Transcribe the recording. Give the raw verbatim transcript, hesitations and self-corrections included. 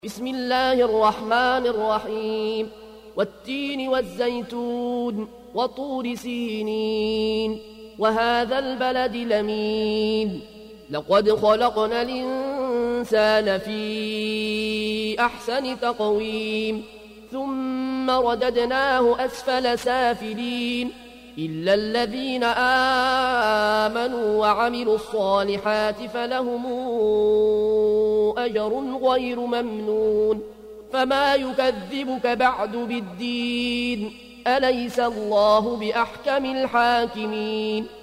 بسم الله الرحمن الرحيم والتين والزيتون وطور سينين وهذا البلد الأمين لقد خلقنا الإنسان في أحسن تقويم ثم رددناه أسفل سافلين إلا الذين آمنوا وعملوا الصالحات فلهم أجر غير ممنون فما يكذبك بعد بالدين أليس الله بأحكم الحاكمين